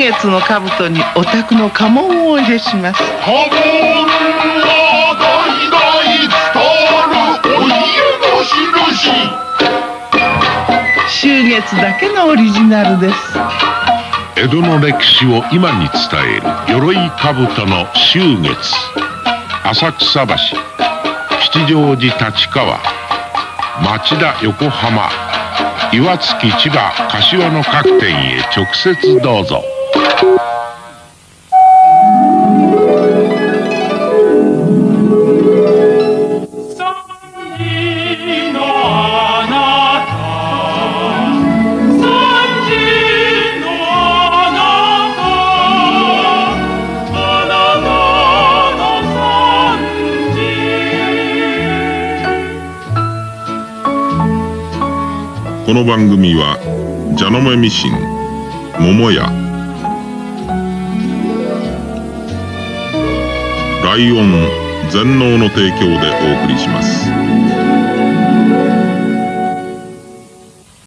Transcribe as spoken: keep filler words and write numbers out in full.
月の兜にお宅の家紋をお入れします。 家紋は代々伝わるお家の印。 秋月だけのオリジナルです。 江戸の歴史を今に伝える鎧兜の秋月。浅草橋、吉祥寺立川、町田横浜、岩槻千葉柏の各店へ直接どうぞ。 この番組は蛇の目ミシン、桃屋、ライオン、全農の提供でお送りします。